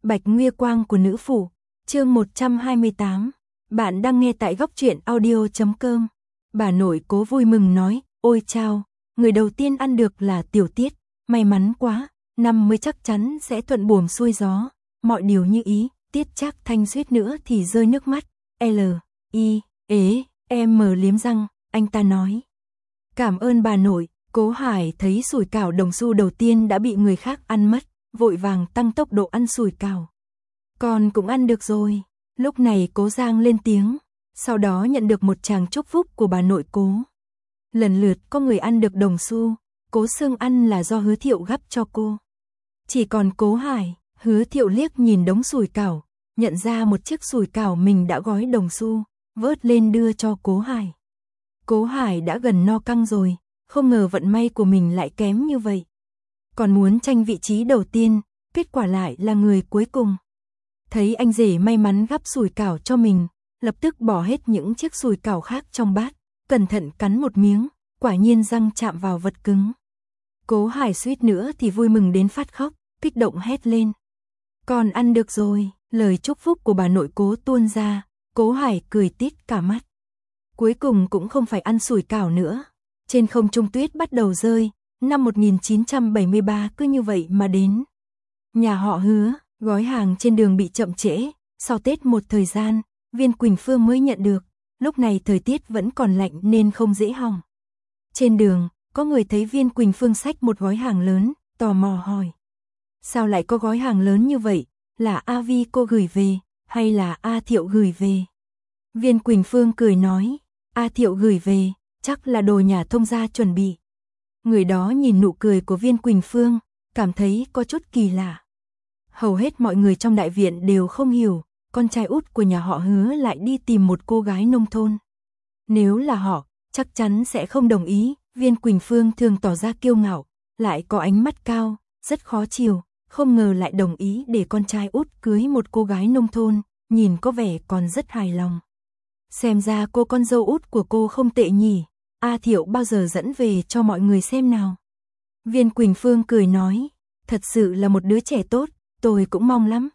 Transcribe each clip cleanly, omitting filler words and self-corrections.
Bạch Nguy Quang của nữ phủ, chương 128. Bạn đang nghe tại góc truyện audio.com. Bà nội Cố vui mừng nói, ôi chao, người đầu tiên ăn được là Tiểu Tiết, may mắn quá, năm mới chắc chắn sẽ thuận buồm xuôi gió, mọi điều như ý. Tiết Trác Thanh suýt nữa thì rơi nước mắt, liếm răng, anh ta nói. Cảm ơn bà nội. Cố Hải thấy sủi cảo đồng xu đầu tiên đã bị người khác ăn mất, vội vàng tăng tốc độ ăn sủi cảo. Con cũng ăn được rồi. Lúc này Cố Giang lên tiếng, sau đó nhận được một tràng chúc phúc của bà nội Cố. Lần lượt có người ăn được đồng xu, Cố Sương ăn là do Hứa Thiệu gắp cho cô. Chỉ còn Cố Hải, Hứa Thiệu liếc nhìn đống sủi cảo, nhận ra một chiếc sủi cảo mình đã gói đồng xu, vớt lên đưa cho Cố Hải. Cố Hải đã gần no căng rồi, không ngờ vận may của mình lại kém như vậy. Còn muốn tranh vị trí đầu tiên, kết quả lại là người cuối cùng. Thấy anh rể may mắn gắp sủi cảo cho mình, lập tức bỏ hết những chiếc sủi cảo khác trong bát, cẩn thận cắn một miếng, quả nhiên răng chạm vào vật cứng. Cố Hải suýt nữa thì vui mừng đến phát khóc, kích động hét lên. Con ăn được rồi, lời chúc phúc của bà nội Cố tuôn ra, Cố Hải cười tít cả mắt. Cuối cùng cũng không phải ăn sủi cảo nữa. Trên không trung tuyết bắt đầu rơi, năm 1973 cứ như vậy mà đến. Nhà họ Hứa, gói hàng trên đường bị chậm trễ, sau Tết một thời gian, Viên Quỳnh Phương mới nhận được, lúc này thời tiết vẫn còn lạnh nên không dễ hỏng. Trên đường, có người thấy Viên Quỳnh Phương xách một gói hàng lớn, tò mò hỏi. Sao lại có gói hàng lớn như vậy, là A Vi cô gửi về, hay là A Thiệu gửi về? Viên Quỳnh Phương cười nói, A Thiệu gửi về, chắc là đồ nhà thông gia chuẩn bị. Người đó nhìn nụ cười của Viên Quỳnh Phương, cảm thấy có chút kỳ lạ. Hầu hết mọi người trong đại viện đều không hiểu, con trai út của nhà họ Hứa lại đi tìm một cô gái nông thôn. Nếu là họ, chắc chắn sẽ không đồng ý. Viên Quỳnh Phương thường tỏ ra kiêu ngạo, lại có ánh mắt cao, rất khó chiều, không ngờ lại đồng ý để con trai út cưới một cô gái nông thôn, nhìn có vẻ còn rất hài lòng. Xem ra cô con dâu út của cô không tệ nhỉ, A Thiệu bao giờ dẫn về cho mọi người xem nào. Viên Quỳnh Phương cười nói, thật sự là một đứa trẻ tốt, tôi cũng mong lắm.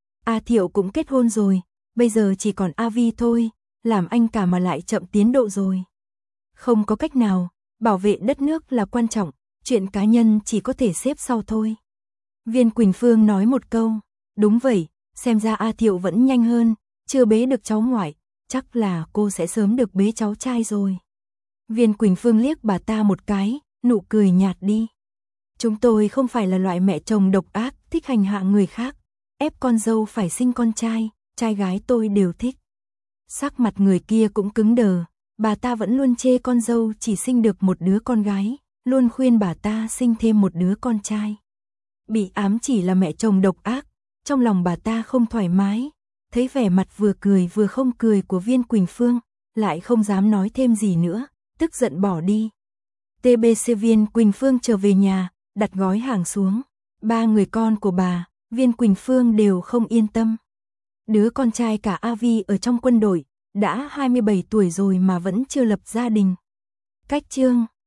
A Thiệu cũng kết hôn rồi, bây giờ chỉ còn A Vi thôi, làm anh cả mà lại chậm tiến độ rồi. Không có cách nào, bảo vệ đất nước là quan trọng, chuyện cá nhân chỉ có thể xếp sau thôi. Viên Quỳnh Phương nói một câu, đúng vậy, xem ra A Thiệu vẫn nhanh hơn, chưa bế được cháu ngoại, chắc là cô sẽ sớm được bế cháu trai rồi. Viên Quỳnh Phương liếc bà ta một cái, nụ cười nhạt đi. Chúng tôi không phải là loại mẹ chồng độc ác, thích hành hạ người khác, ép con dâu phải sinh con trai gái tôi đều thích. Sắc mặt người kia cũng cứng đờ, bà ta vẫn luôn chê con dâu chỉ sinh được một đứa con gái, luôn khuyên bà ta sinh thêm một đứa con trai. Bị ám chỉ là mẹ chồng độc ác, trong lòng bà ta không thoải mái, thấy vẻ mặt vừa cười vừa không cười của Viên Quỳnh Phương, lại không dám nói thêm gì nữa, tức giận bỏ đi. TBC Viên Quỳnh Phương trở về nhà, đặt gói hàng xuống. Ba người con của bà, Viên Quỳnh Phương đều không yên tâm. Đứa con trai cả A Vi ở trong quân đội, đã 27 tuổi rồi mà vẫn chưa lập gia đình. Cách chương